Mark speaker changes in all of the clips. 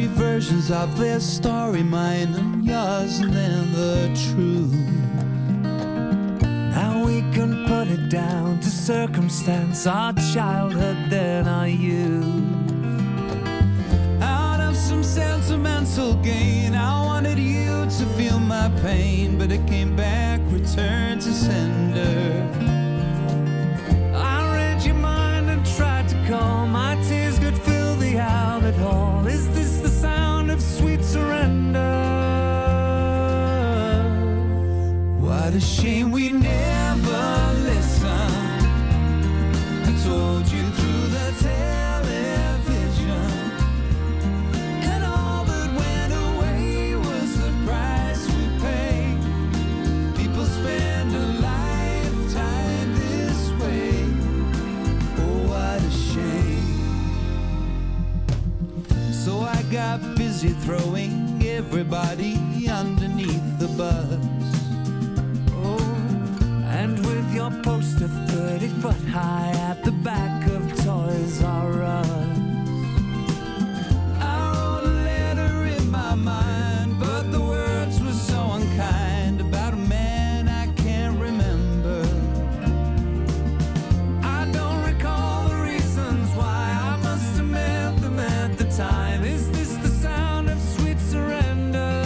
Speaker 1: many versions of this story, mine and yours, never true.
Speaker 2: Now we can put it down to circumstance, our childhood, then our youth.
Speaker 1: Out of some sentimental gain, I wanted you to feel my pain, but it came back, returned to sender.
Speaker 2: I read your mind and tried to calm, my tears could fill the outlet hall. Is this the sound of sweet surrender?
Speaker 1: What a shame we never listened. I told you through the television, and all that went away was the price we paid. People spend a lifetime this way. Oh, what a shame. So I got busy throwing everybody underneath the bus.
Speaker 2: And with your poster 30 foot high at the back of Toys R Us,
Speaker 1: I wrote a letter in my mind, but the words were so unkind, about a man I can't remember.
Speaker 2: I don't recall the reasons why, I must have meant them at the time. Is this the sound of sweet surrender?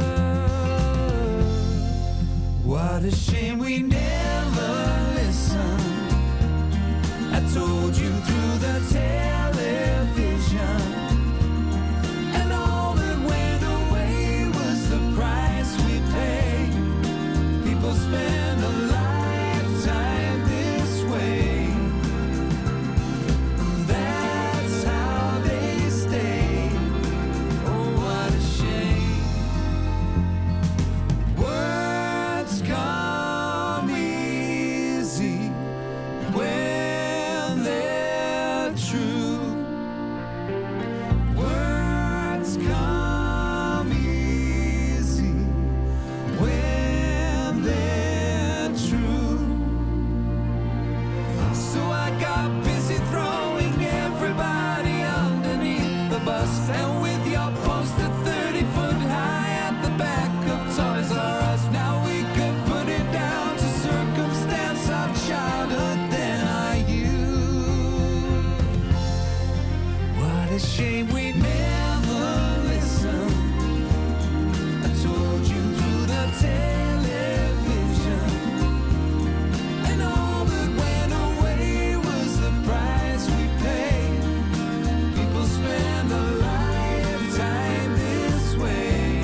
Speaker 1: What a shame we never listened. I told you through the television, and all that went away was the price we paid. People spend a lifetime this way. That's how they stay. Oh, what a shame. Words come easy when they're true. Words come easy when they're true. So I got busy throwing everybody underneath the bus, and with your poster 30 foot high at the back of Toys R Us, now we can put it down to circumstance, our childhood, then our youth.
Speaker 2: What a shame we
Speaker 1: Never listen. I told you through the television, and all that went away was the price we paid. People spend a lifetime this way,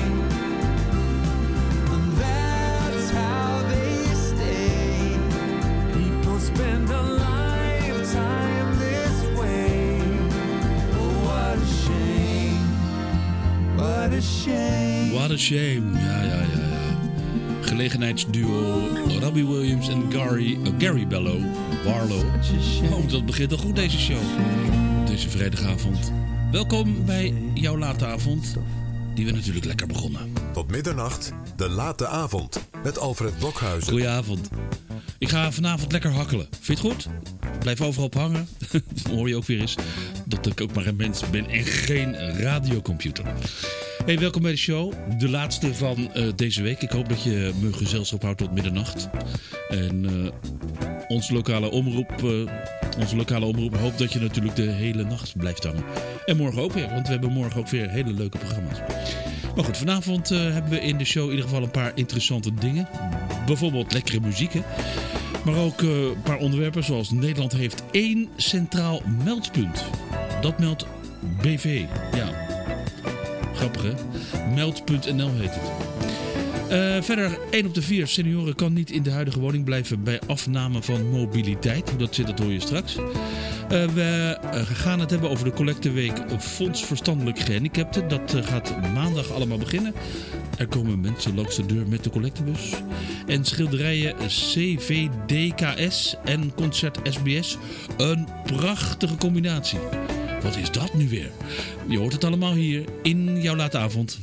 Speaker 1: and that's how they stay.
Speaker 2: People spend a lifetime this way.
Speaker 1: Oh, what a shame. What a shame.
Speaker 3: What a shame. Ja. Gelegenheidsduo Robbie Williams en Gary Barlow. Oh, dat begint al goed deze show. Deze vrijdagavond. Welkom bij jouw late avond. Die we natuurlijk lekker begonnen.
Speaker 4: Tot middernacht, de late avond. Met Alfred Blokhuizen.
Speaker 3: Goedenavond. Ik ga vanavond lekker hakkelen. Vind je het goed? Blijf overal op hangen. Dan hoor je ook weer eens dat ik ook maar een mens ben en geen radiocomputer. Hey, welkom bij de show. De laatste van deze week. Ik hoop dat je me gezelschap houdt tot middernacht. En onze lokale omroep hoopt dat je natuurlijk de hele nacht blijft hangen. En morgen ook weer, want we hebben morgen ook weer hele leuke programma's. Maar goed, vanavond hebben we in de show in ieder geval een paar interessante dingen. Bijvoorbeeld lekkere muziek, hè? Maar ook een paar onderwerpen zoals Nederland heeft 1 centraal meldpunt. Dat meldt BV. Ja, grappig hè? Meld.nl heet het. Verder, 1 op de 4 senioren kan niet in de huidige woning blijven bij afname van mobiliteit. Hoe dat zit, dat hoor je straks. We gaan het hebben over de collecteweek Fonds Verstandelijk Gehandicapten. Dat gaat maandag allemaal beginnen. Er komen mensen langs de deur met de collectebus. En schilderijen CVDKS en Concert SBS. Een prachtige combinatie. Wat is dat nu weer? Je hoort het allemaal hier in jouw late avond.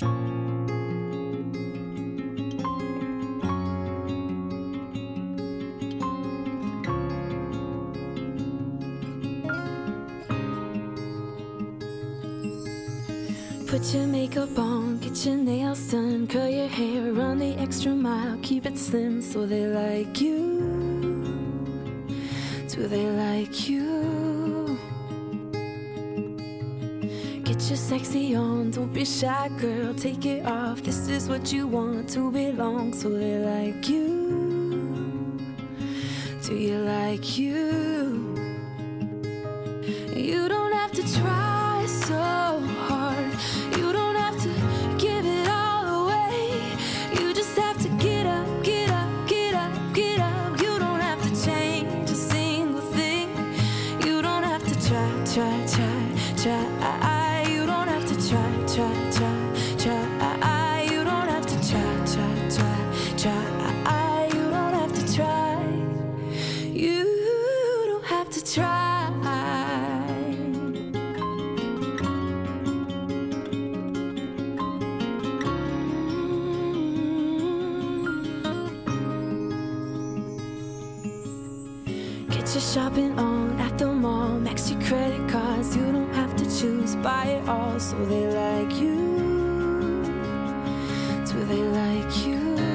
Speaker 5: Put your makeup on, get your nails done, curl your hair, run the extra mile, keep it slim so they like you. Do they like you? Get your sexy on, don't be shy, girl, take it off. This is what you want, to belong, so they like you. Do you like you? You don't have to try so hard. You don't have to give it all away. You just have to get up, get up, get up, get up. You don't have to change a single thing. You don't have to try. You don't have to try. You don't have to try. You don't have to try. You don't have to try. Get your shopping on at the mall, max your credit cards. You don't have to choose, buy it all, so they like you. Do they like you?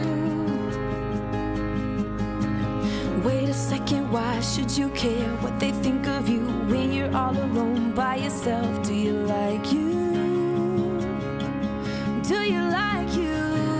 Speaker 5: Wait a second, why should you care what they think of you when you're all alone by yourself? Do you like you? Do you like you?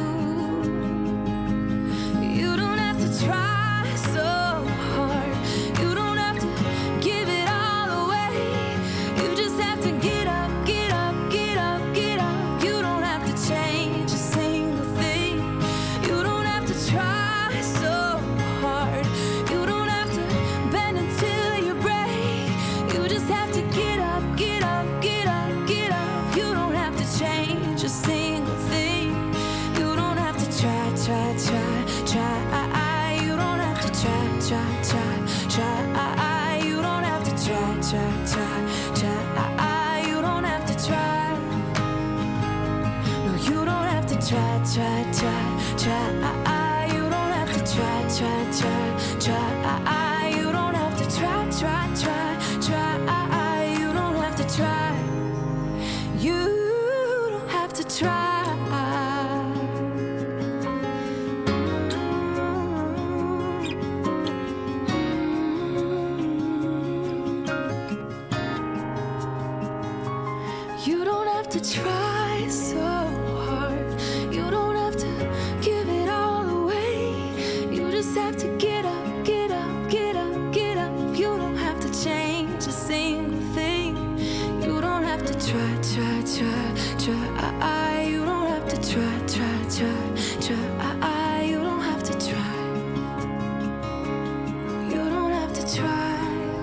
Speaker 5: You don't have to try so hard. You don't have to give it all away. You just have to get up, get up, get up, get up. You don't have to change a single thing. You don't have to try so hard. You don't have to bend until you break. You just have to get up, get up, get up, get up. You don't have to change a single thing. You don't have to try. You don't have to try. You don't have to try. You don't have to try. No, you don't have to try. You don't have to try. You don't have to try. You don't have to try. You don't have to try. You don't have to try so hard. You don't have to give it all away. You just have to get up, get up, get up, get up. You don't have to change a single thing. You don't have to try. You don't have to try. You don't have to try. You don't have to try.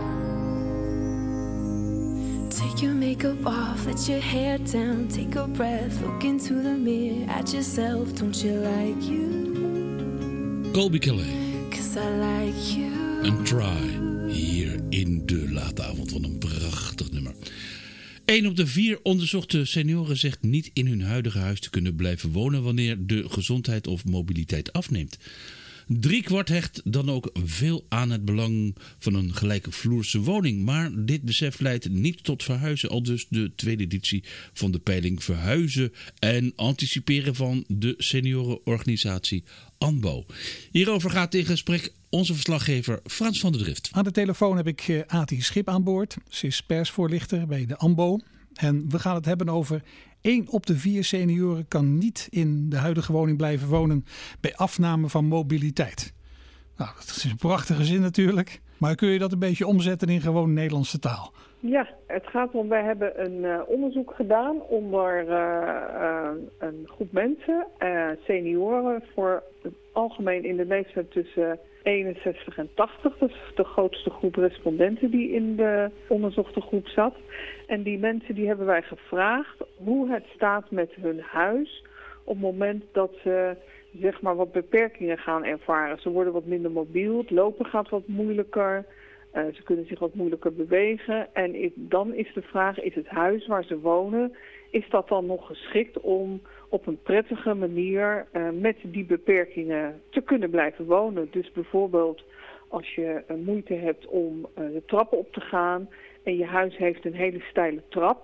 Speaker 5: Take your makeup off, let your hair down, take a breath, look into the mirror at yourself. Don't you like you?
Speaker 3: Colbie Caillat
Speaker 5: 'Cause I like you.
Speaker 3: en Try hier in de late avond van een prachtig nummer. 1 op de 4 onderzochte senioren zegt niet in hun huidige huis te kunnen blijven wonen wanneer de gezondheid of mobiliteit afneemt. 3/4 hecht dan ook veel aan het belang van een gelijkvloerse woning. Maar dit besef leidt niet tot verhuizen, aldus de tweede editie van de peiling Verhuizen en Anticiperen van de seniorenorganisatie ANBO. Hierover gaat in gesprek onze verslaggever Frans van der Drift.
Speaker 6: Aan de telefoon heb ik Ati Schip aan boord. Ze is persvoorlichter bij de ANBO. En we gaan het hebben over 1 op de 4 senioren kan niet in de huidige woning blijven wonen bij afname van mobiliteit. Nou, dat is een prachtige zin natuurlijk. Maar kun je dat een beetje omzetten in gewoon Nederlandse taal?
Speaker 7: Ja, het gaat om, wij hebben een onderzoek gedaan onder een groep mensen, senioren, voor het algemeen in de leeftijd tussen 61 en 80. Dat is de grootste groep respondenten die in de onderzochte groep zat. En die mensen die hebben wij gevraagd hoe het staat met hun huis op het moment dat ze zeg maar wat beperkingen gaan ervaren. Ze worden wat minder mobiel, het lopen gaat wat moeilijker. Ze kunnen zich wat moeilijker bewegen. En dan is de vraag, is het huis waar ze wonen, is dat dan nog geschikt om op een prettige manier met die beperkingen te kunnen blijven wonen? Dus bijvoorbeeld als je moeite hebt om de trappen op te gaan en je huis heeft een hele steile trap,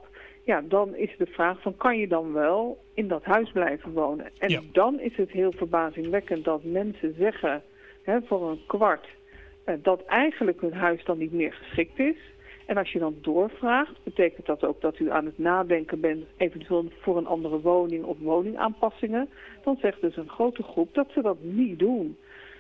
Speaker 7: ja, dan is de vraag van kan je dan wel in dat huis blijven wonen? En dan is het heel verbazingwekkend dat mensen zeggen voor een kwart dat eigenlijk hun huis dan niet meer geschikt is. En als je dan doorvraagt, betekent dat ook dat u aan het nadenken bent eventueel voor een andere woning of woningaanpassingen. Dan zegt dus een grote groep dat ze dat niet doen.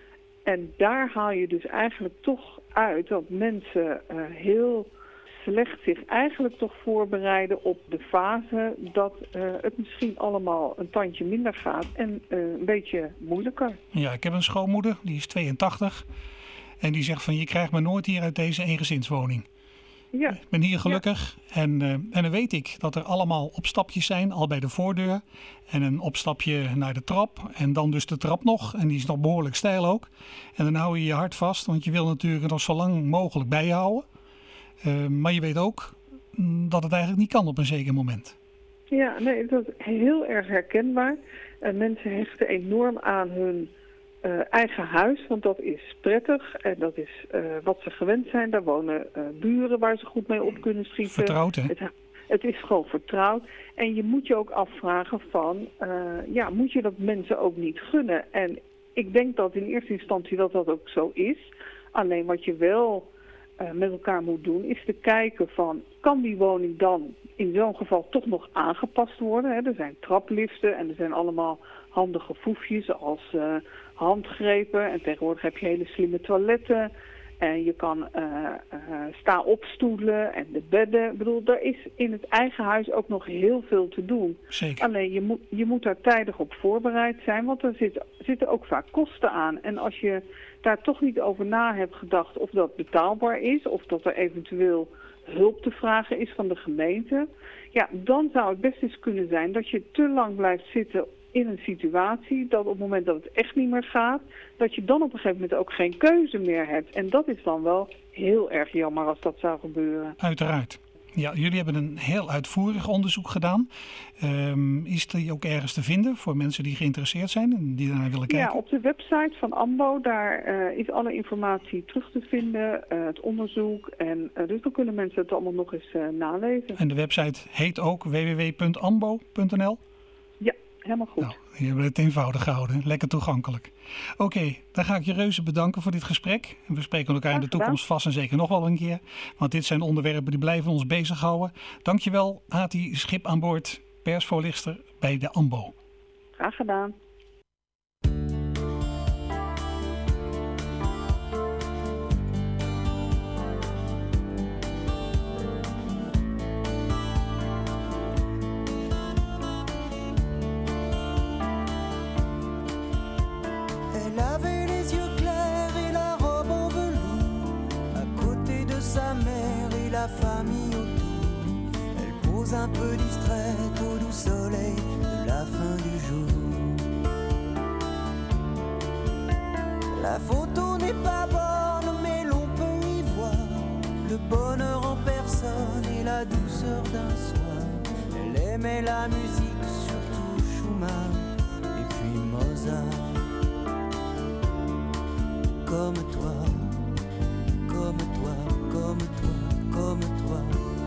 Speaker 7: En daar haal je dus eigenlijk toch uit dat mensen heel slecht zich eigenlijk toch voorbereiden op de fase dat het misschien allemaal een tandje minder gaat en een beetje moeilijker.
Speaker 6: Ja, ik heb een schoonmoeder, die is 82 en die zegt van je krijgt me nooit hier uit deze eengezinswoning.
Speaker 7: Ja.
Speaker 6: Ik ben hier gelukkig en dan weet ik dat er allemaal opstapjes zijn, al bij de voordeur. En een opstapje naar de trap en dan dus de trap nog. En die is nog behoorlijk steil ook. En dan hou je je hart vast, want je wil natuurlijk nog zo lang mogelijk bij je houden. Maar je weet ook dat het eigenlijk niet kan op een zeker moment.
Speaker 7: Ja, nee, dat is heel erg herkenbaar. Mensen hechten enorm aan hun eigen huis, want dat is prettig en dat is wat ze gewend zijn. Daar wonen buren waar ze goed mee op kunnen schieten.
Speaker 6: Vertrouwd, hè?
Speaker 7: Het is gewoon vertrouwd. En je moet je ook afvragen van, moet je dat mensen ook niet gunnen? En ik denk dat in eerste instantie dat ook zo is. Alleen wat je wel met elkaar moet doen, is te kijken van, kan die woning dan in zo'n geval toch nog aangepast worden? Hè? Er zijn trapliften en er zijn allemaal handige foefjes als handgrepen. En tegenwoordig heb je hele slimme toiletten. En je kan sta-op-stoelen en de bedden. Ik bedoel, er is in het eigen huis ook nog heel veel te doen.
Speaker 6: Zeker.
Speaker 7: Alleen je moet daar tijdig op voorbereid zijn, want er zitten ook vaak kosten aan. En als je daar toch niet over na hebt gedacht of dat betaalbaar is, of dat er eventueel hulp te vragen is van de gemeente, ja, dan zou het best eens kunnen zijn dat je te lang blijft zitten in een situatie dat op het moment dat het echt niet meer gaat, dat je dan op een gegeven moment ook geen keuze meer hebt. En dat is dan wel heel erg jammer als dat zou gebeuren.
Speaker 6: Uiteraard. Ja, jullie hebben een heel uitvoerig onderzoek gedaan. Is die ook ergens te vinden voor mensen die geïnteresseerd zijn en die daarnaar willen kijken?
Speaker 7: Ja, op de website van AMBO, daar is alle informatie terug te vinden, het onderzoek. En dus dan kunnen mensen het allemaal nog eens nalezen.
Speaker 6: En de website heet ook www.ambo.nl?
Speaker 7: Ja, helemaal goed.
Speaker 6: Nou, je hebt het eenvoudig gehouden. Lekker toegankelijk. Oké, dan ga ik je reuze bedanken voor dit gesprek. En we spreken elkaar in de toekomst vast en zeker nog wel een keer. Want dit zijn onderwerpen die blijven ons bezighouden. Dankjewel, Ati Schip aan boord, persvoorlichter bij de AMBO.
Speaker 7: Graag gedaan.
Speaker 2: Elle avait les yeux clairs et la robe en velours, à côté de sa mère et la famille autour. Elle pose un peu distraite au doux soleil de la fin du jour. La photo n'est pas bonne, mais l'on peut y voir le bonheur en personne et la douceur d'un soir. Elle aimait la musique, surtout Schumann et puis Mozart. Comme toi, comme toi, comme toi, comme toi.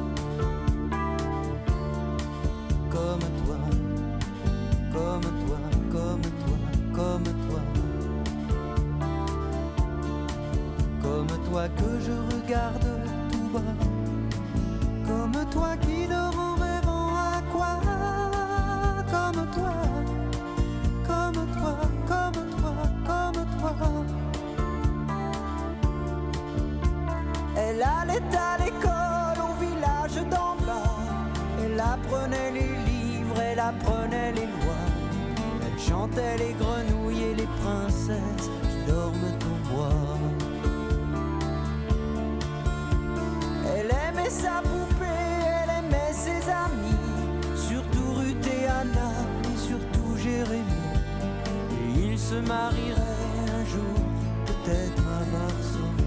Speaker 2: Comme toi, comme toi, comme toi, comme toi. Comme toi que je regarde tout bas. Comme toi qui dort en rêvant à quoi. Comme toi, comme toi, comme toi, comme toi. Elle allait à l'école au village d'en bas. Elle apprenait les livres, elle apprenait les lois. Elle chantait les grenouilles et les princesses qui dorment au bois. Elle aimait sa poupée, elle aimait ses amis, surtout Ruth et Anna et surtout Jérémie. Et ils se marieraient un jour, peut-être à Varsovie.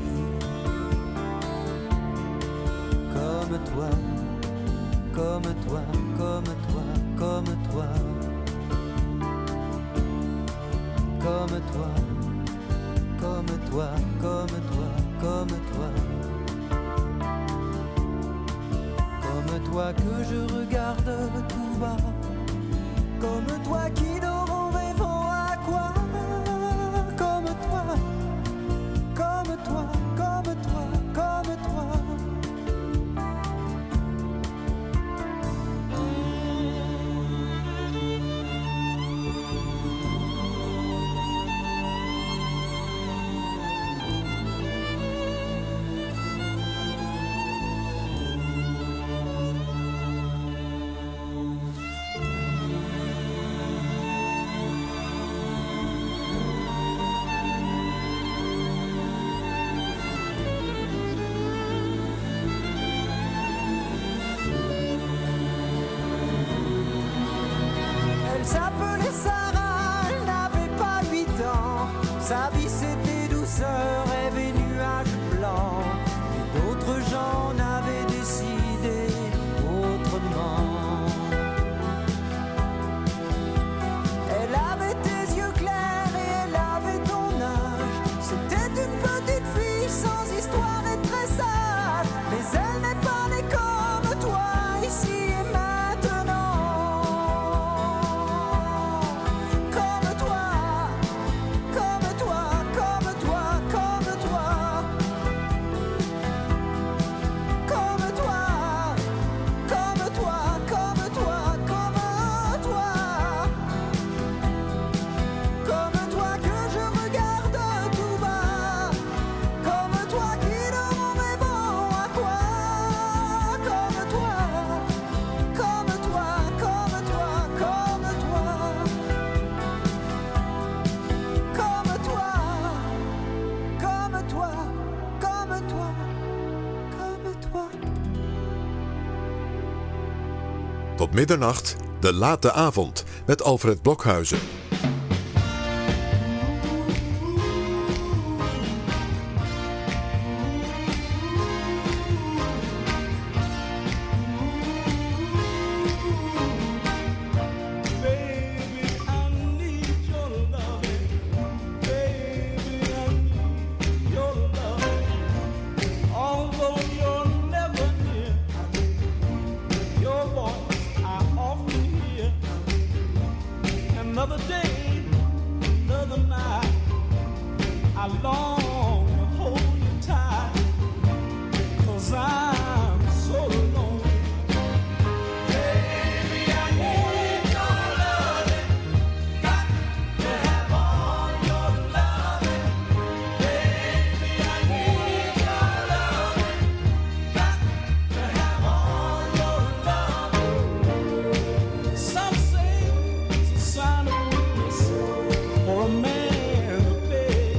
Speaker 2: Comme toi, comme toi, comme toi, comme toi. Comme toi, comme toi, comme toi, comme toi. Comme toi. toi que je regarde tout bas, comme toi qui dort en rêvant à quoi? Comme toi, comme toi, comme toi, comme toi. Elle s'appelait Sarah, elle n'avait pas 8 ans. Sa vie c'était douceur, rêve et nuages blancs. Mais d'autres gens n'avaient décidé autrement. Elle avait tes yeux clairs et elle avait ton âge. C'était une petite fille sans histoire et très sage. Mais elle n'est pas née comme toi ici et maintenant. Comme toi, comme toi, comme toi, comme toi. Comme toi, comme toi, comme toi, comme toi. Comme toi que je regarde tout bas, comme toi qui dort en rêvant à quoi? Comme toi, comme toi, comme toi, comme toi. Comme toi, comme toi, comme toi, comme toi.
Speaker 4: Tot middernacht, de late avond met Alfred Blokhuizen.
Speaker 1: Baby, I need your loving. Baby, I need your loving. Although you're never near, your voice I often hear. Another day, another night, I long to hold you tight, 'cause I'm so alone. Baby, I need your loving. Got to have all your loving. Baby, I need your loving. Got to have all your loving. Some say it's a sign of weakness for a man to beg.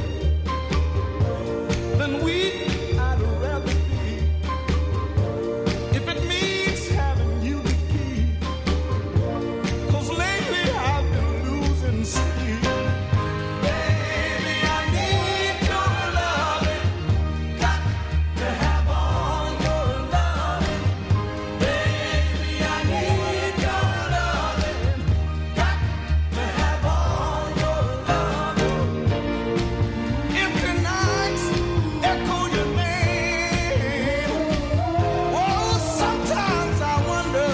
Speaker 1: Then weak I'd rather be, if it means having you to keep. 'Cause lately I've been losing sleep. Baby, I need your loving. Got to have all your loving. Baby, I need your loving. Got to have all your loving. Empty nights echo your name. Oh, sometimes I wonder,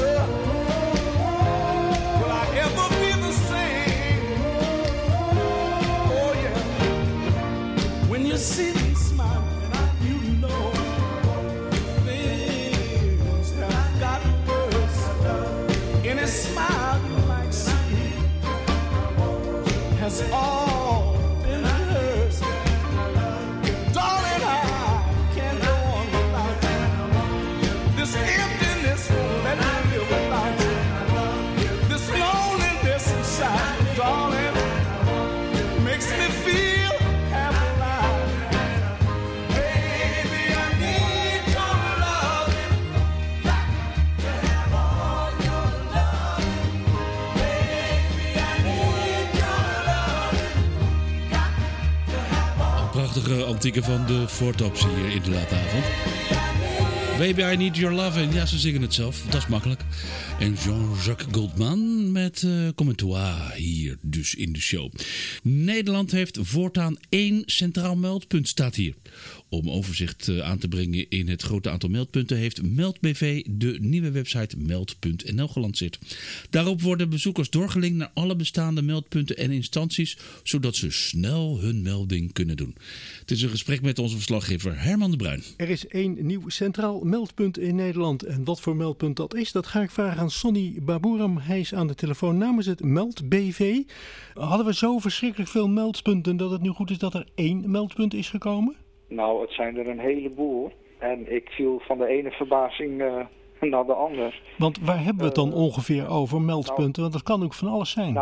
Speaker 1: will I ever be the same? Oh yeah, when you see me smiling, you know things have gotten worse. Any smile you might see has all been hers. Darling, I can't go on without you. This emptiness won't let me live without you. This loneliness inside, darling, makes me feel half alive. Baby, I need your loving. Got to have all your loving. Baby, I need your loving. Got to have all.
Speaker 3: Prachtige antieke van de Voortopsie hier in de late avond. Baby, I need your love. En ja, ze zingen het zelf. Dat is makkelijk. En Jean-Jacques Goldman met Comme toi hier dus in de show. Nederland heeft voortaan 1 centraal meldpunt, staat hier. Om overzicht aan te brengen in het grote aantal meldpunten heeft MeldBV de nieuwe website meld.nl gelanceerd. Daarop worden bezoekers doorgelinkt naar alle bestaande meldpunten en instanties, zodat ze snel hun melding kunnen doen. Het is een gesprek met onze verslaggever Herman de Bruin.
Speaker 8: Er is 1 nieuw centraal meldpunt in Nederland. En wat voor meldpunt dat is, dat ga ik vragen aan Sonny Babouram. Hij is aan de telefoon namens het MeldBV. Hadden we zo verschrikkelijk veel meldpunten dat het nu goed is dat er 1 meldpunt is gekomen?
Speaker 9: Nou, het zijn er een heleboel. En ik viel van de ene verbazing naar de andere.
Speaker 8: Want waar hebben we het dan ongeveer over, meldpunten? Want dat kan ook van alles zijn.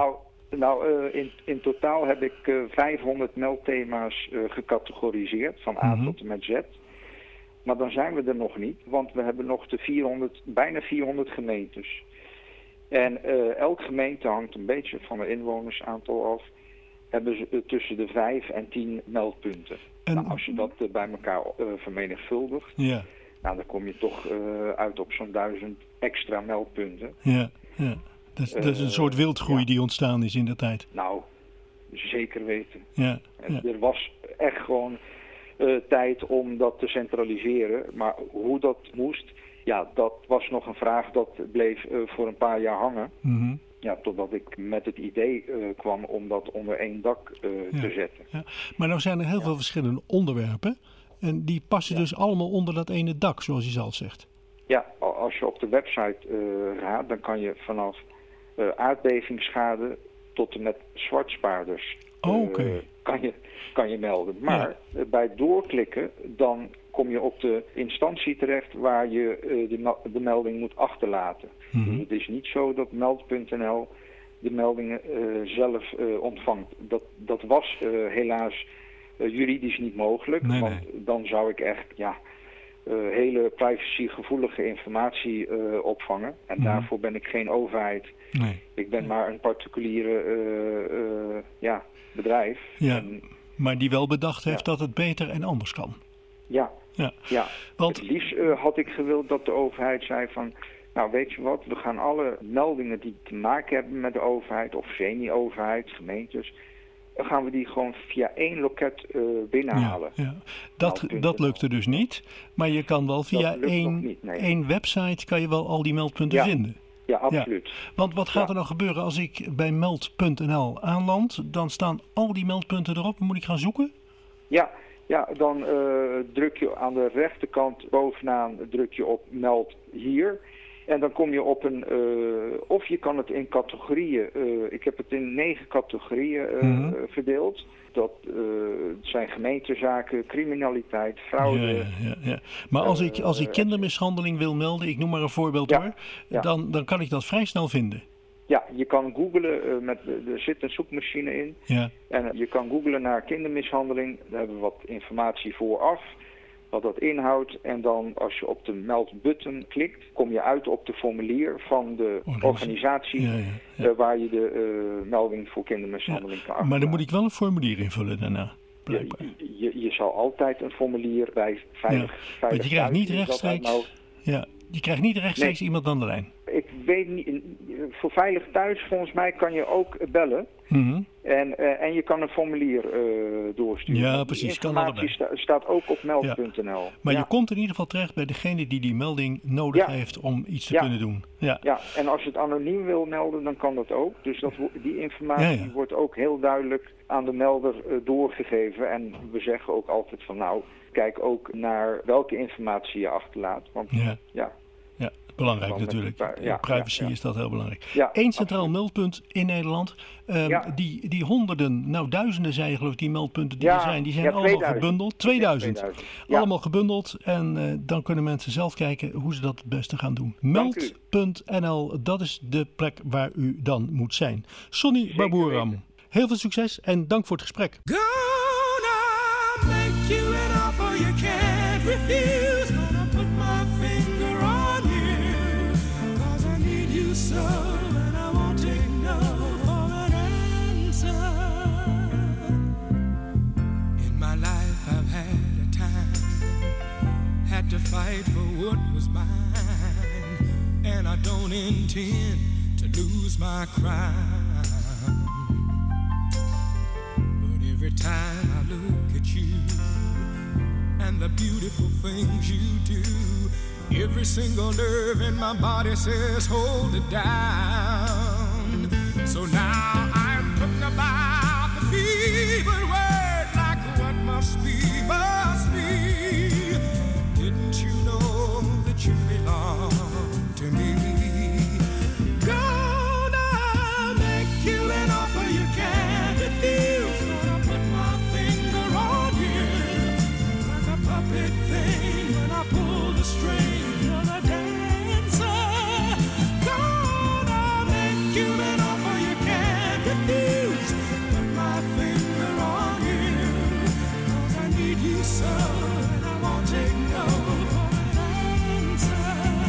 Speaker 9: In totaal heb ik 500 meldthema's gecategoriseerd, van A tot en met Z. Maar dan zijn we er nog niet, want we hebben nog bijna 400 gemeentes. En elke gemeente hangt een beetje van het inwonersaantal af. Hebben ze tussen de 5 en 10 meldpunten. En nou, als je dat bij elkaar vermenigvuldigt,
Speaker 8: ja.
Speaker 9: Nou, dan kom je toch uit op zo'n 1000 extra meldpunten.
Speaker 8: Ja, ja. Dat is een soort wildgroei die ontstaan is in de tijd.
Speaker 9: Nou, zeker weten.
Speaker 8: Ja,
Speaker 9: ja. Er was echt gewoon tijd om dat te centraliseren. Maar hoe dat moest, ja, dat was nog een vraag dat bleef voor een paar jaar hangen.
Speaker 8: Mm-hmm.
Speaker 9: Ja, totdat ik met het idee kwam om dat onder één dak te zetten. Ja.
Speaker 8: Maar nou zijn er heel veel verschillende onderwerpen. En die passen dus allemaal onder dat ene dak, zoals je zelf zegt. Ja,
Speaker 9: als je op de website gaat, dan kan je vanaf aardbevingsschade tot en met zwartspaarders kan je melden. Maar bij het doorklikken, dan kom je op de instantie terecht waar je de melding moet achterlaten. Mm-hmm. Dus het is niet zo dat meld.nl de meldingen zelf ontvangt. Dat was helaas juridisch niet mogelijk.
Speaker 8: Nee.
Speaker 9: Want dan zou ik echt hele privacygevoelige informatie opvangen. En daarvoor ben ik geen overheid.
Speaker 8: Nee.
Speaker 9: Ik ben maar een particuliere bedrijf.
Speaker 8: Ja, maar die wel bedacht heeft dat het beter en anders kan.
Speaker 9: Ja.
Speaker 8: Want
Speaker 9: het liefst had ik gewild dat de overheid zei van, nou weet je wat, we gaan alle meldingen die te maken hebben met de overheid of semi-overheid, gemeentes, dan gaan we die gewoon via één loket binnenhalen.
Speaker 8: Ja. Dat lukte dus niet, maar je kan wel via één website kan je wel al die meldpunten vinden.
Speaker 9: Ja, absoluut.
Speaker 8: Ja. Want wat gaat er dan gebeuren als ik bij meld.nl aanland? Dan staan al die meldpunten erop. Moet ik gaan zoeken?
Speaker 9: Ja, dan druk je aan de rechterkant bovenaan druk je op meld hier. En dan kom je op of je kan het in categorieën. Ik heb het in 9 categorieën verdeeld. Dat zijn gemeentezaken, criminaliteit, fraude.
Speaker 8: Ja. Maar als ik kindermishandeling wil melden, ik noem maar een voorbeeld hoor. Dan kan ik dat vrij snel vinden.
Speaker 9: Ja, je kan googlen, er zit een zoekmachine in.
Speaker 8: Ja.
Speaker 9: En je kan googlen naar kindermishandeling. Daar hebben we wat informatie vooraf. Wat dat inhoudt. En dan als je op de meldbutton klikt, kom je uit op de formulier van de organisatie waar je de melding voor kindermishandeling kan achterlaten.
Speaker 8: Maar dan moet ik wel een formulier invullen daarna.
Speaker 9: Je zal altijd een formulier bij veilig
Speaker 8: maar je krijgt niet rechtstreeks. Je krijgt niet rechtstreeks iemand aan de lijn.
Speaker 9: Ik weet niet, voor Veilig Thuis volgens mij kan je ook bellen.
Speaker 8: Mm-hmm.
Speaker 9: En je kan een formulier doorsturen.
Speaker 8: Ja, precies.
Speaker 9: Die informatie staat ook op meld.nl.
Speaker 8: Ja. Maar je komt in ieder geval terecht bij degene die melding nodig heeft om iets te kunnen doen.
Speaker 9: Ja, en als je het anoniem wil melden, dan kan dat ook. Dus die informatie wordt ook heel duidelijk aan de melder doorgegeven. En we zeggen ook altijd van kijk ook naar welke informatie je achterlaat. Want
Speaker 8: belangrijk natuurlijk. Privacy is dat heel belangrijk.
Speaker 9: Ja,
Speaker 8: Eén centraal meldpunt in Nederland. Die honderden, duizenden zijn geloof ik die meldpunten die er zijn. Die zijn allemaal
Speaker 9: 2000.
Speaker 8: gebundeld. 2000. Allemaal gebundeld. En dan kunnen mensen zelf kijken hoe ze dat het beste gaan doen. Meld.nl, dat is de plek waar u dan moet zijn. Sonny Babouram, heel veel succes en dank voor het gesprek.
Speaker 1: Gonna make you an offer you can't refuse. Gonna put my finger on you. 'Cause I need you so and I won't take no for an answer. In my life I've had a time, had to fight for what was mine, and I don't intend to lose my crown. But every time I look at you,
Speaker 10: and the beautiful things you do. Every single nerve in my body says hold it down. So now I'm putting about the fevered word like what must be, must be. Didn't you know that you belong to me? Gonna make you an offer you can't refuse. Gonna put my finger on you like a puppet thing when I pull the string. You're a dancer. Gonna make you an offer you can't refuse. Put my finger on you 'cause I need you so, and I won't take no for an answer.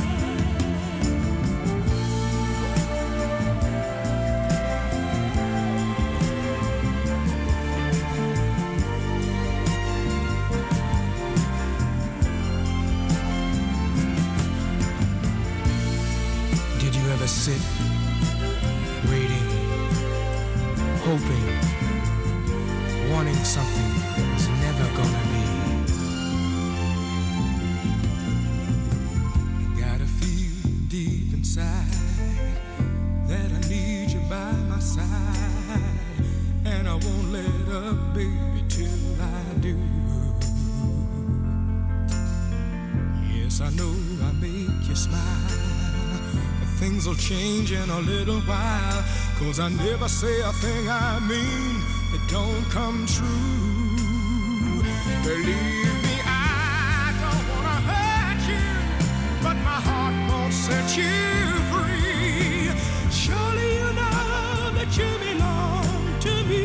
Speaker 10: Did you ever sit, waiting, hoping, wanting something that was never gonna be? Gotta feel deep inside that I need you by my side, and I won't let up, baby, till I do. Yes, I know I make you smile. Things will change in a little while, 'cause I never say a thing I mean that don't come true. Believe me, I don't wanna hurt you, but my heart won't set you free. Surely you know that you belong to me.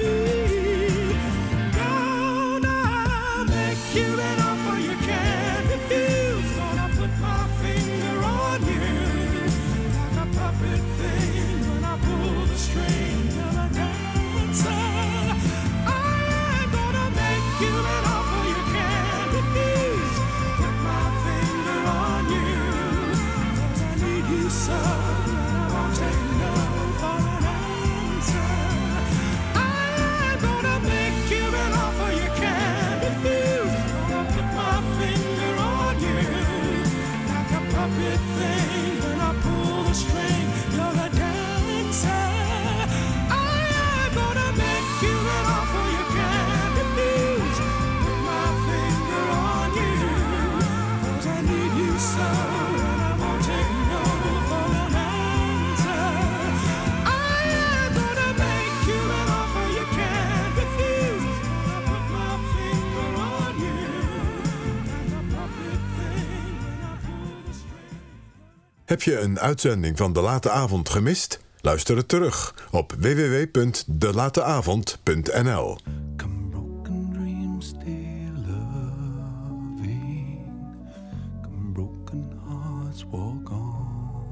Speaker 10: Gonna make you an offer you can't refuse. Gonna put my finger on you like a puppet thing when I pull the string. You're a dancer. I'm gonna make you an offer you can't refuse. Put my finger on you 'cause I need you so, and I won't take no for an answer. I'm gonna make you an offer you can't refuse. Gonna put my finger on you like a puppet thing when I pull the string. You're a dancer. I'm gonna make you an offer you can't refuse. Put my finger on you 'cause I need you so, and I won't take no for an answer. I'm gonna make you an offer you can't refuse. Gonna put my finger on you like a puppet thing when I pull the string.
Speaker 4: Heb je een uitzending van De Late Avond gemist? Luister het terug op www.delateavond.nl.
Speaker 1: Come broken dreams still loving. Come broken hearts walk on.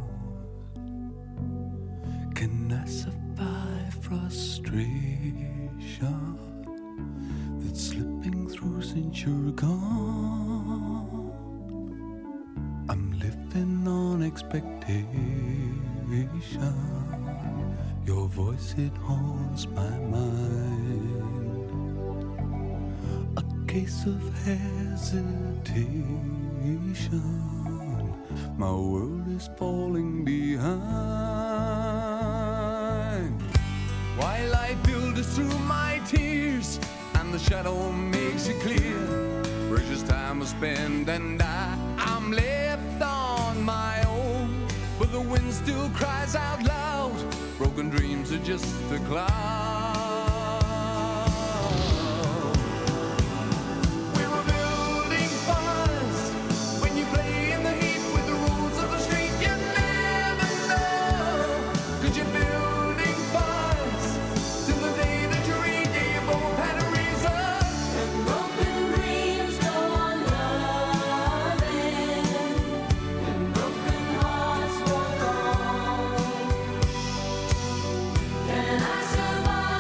Speaker 1: Can I survive frustration that's slipping through since you're gone? I'm living on expectation. Your voice, it haunts my mind. A case of hesitation. My world is falling behind. While I filter through my tears, and the shadow makes it clear, precious time I spend, and I'm left on my own. But the wind still cries out loud. Broken dreams are just a cloud. We were building fires when you play in the heat with the rules of the street. You never know, 'cause you're building fires till the day that you read. Yeah, you both had a reason.
Speaker 5: And broken dreams go on loving, and broken hearts walk on. Can I survive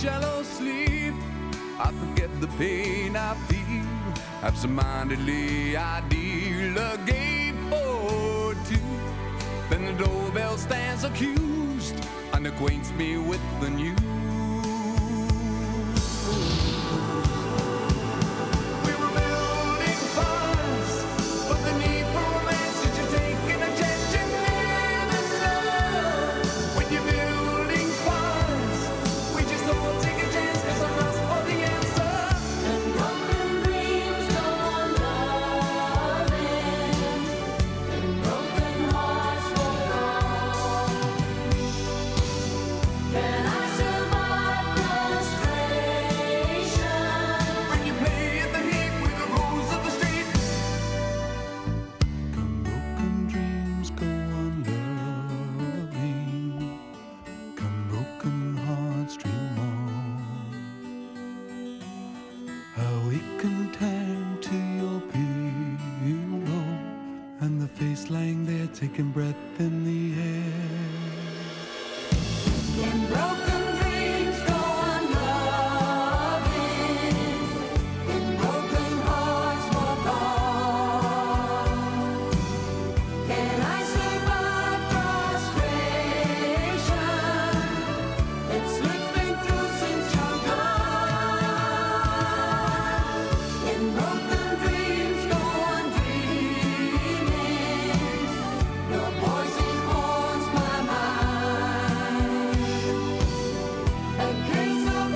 Speaker 1: shallow sleep. I forget the pain I feel. Absent-mindedly I deal a game or two. Then the doorbell stands accused and acquaints me with the news. We were building fires, but the need for romance is to take an attention never love. When you're building fires, we just don't take a chance 'cause I'm lost for the answer.
Speaker 5: And broken dreams go on loving, and broken hearts will go. Can I survive frustration?
Speaker 1: When you play in the heat with the rules of the street. Come broken dreams go on loving. Come broken hearts dream on. Awaken time to your pillow and the face lying there taking breath in the air.
Speaker 5: And broken dreams go on loving, and broken hearts will go. Can I survive frustration? It's slipping through since you're gone. And broken dreams go on dreaming. Your voice haunts my mind. A case of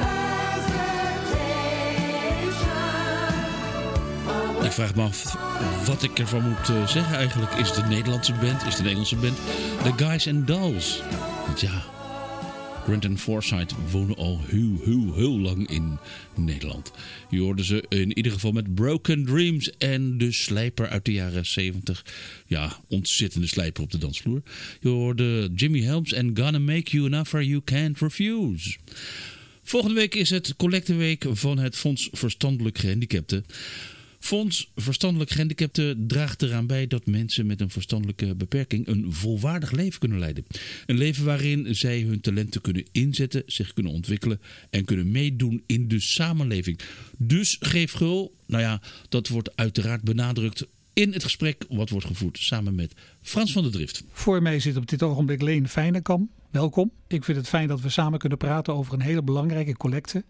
Speaker 5: hesitation.
Speaker 3: Ik vraag me af wat ik ervan moet zeggen eigenlijk. Is het een Nederlandse band? Is het een Engelse band? The Guys and Dolls. Want ja, Grant en Forsyth wonen al heel lang in Nederland. Je hoorde ze in ieder geval met Broken Dreams en de slijper uit de jaren 70. Ja, ontzettende slijper op de dansvloer. Je hoorde Jimmy Helms en Gonna Make You an Offer You Can't Refuse. Volgende week is het collecteweek van het Fonds Verstandelijk Gehandicapten. Fonds Verstandelijk Gehandicapten draagt eraan bij dat mensen met een verstandelijke beperking een volwaardig leven kunnen leiden. Een leven waarin zij hun talenten kunnen inzetten, zich kunnen ontwikkelen en kunnen meedoen in de samenleving. Dus geef gul. Nou ja, dat wordt uiteraard benadrukt in het gesprek wat wordt gevoerd samen met Frans van der Drift.
Speaker 6: Voor mij zit op dit ogenblik Leen Fijnekam. Welkom. Ik vind het fijn dat we samen kunnen praten over een hele belangrijke collecte.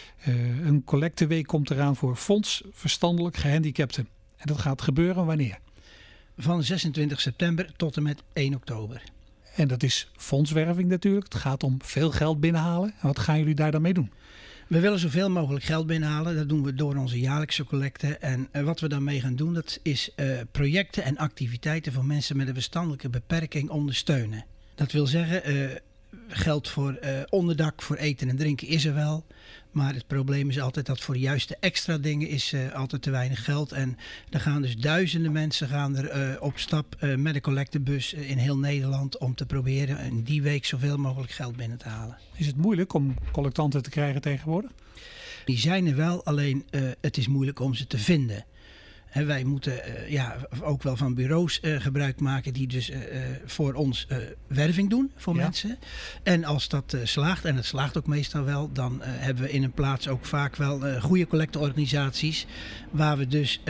Speaker 6: Een collecteweek komt eraan voor Fonds Verstandelijk Gehandicapten. En dat gaat gebeuren wanneer?
Speaker 11: Van 26 september tot en met 1 oktober.
Speaker 6: En dat is fondswerving natuurlijk. Het gaat om veel geld binnenhalen. En wat gaan jullie daar dan mee doen?
Speaker 11: We willen zoveel mogelijk geld binnenhalen. Dat doen we door onze jaarlijkse collecte. En wat we daarmee gaan doen, dat is projecten en activiteiten voor mensen met een verstandelijke beperking ondersteunen. Dat wil zeggen, geld voor onderdak, voor eten en drinken is er wel. Maar het probleem is altijd dat voor de juiste extra dingen is altijd te weinig geld. En er gaan dus duizenden mensen op stap met een collectebus in heel Nederland om te proberen in die week zoveel mogelijk geld binnen te halen.
Speaker 6: Is het moeilijk om collectanten te krijgen tegenwoordig?
Speaker 11: Die zijn er wel, alleen het is moeilijk om ze te vinden. En wij moeten ook wel van bureaus gebruik maken die dus voor ons werving doen voor mensen. En als dat slaagt, en het slaagt ook meestal wel, dan hebben we in een plaats ook vaak wel goede collecteorganisaties waar we dus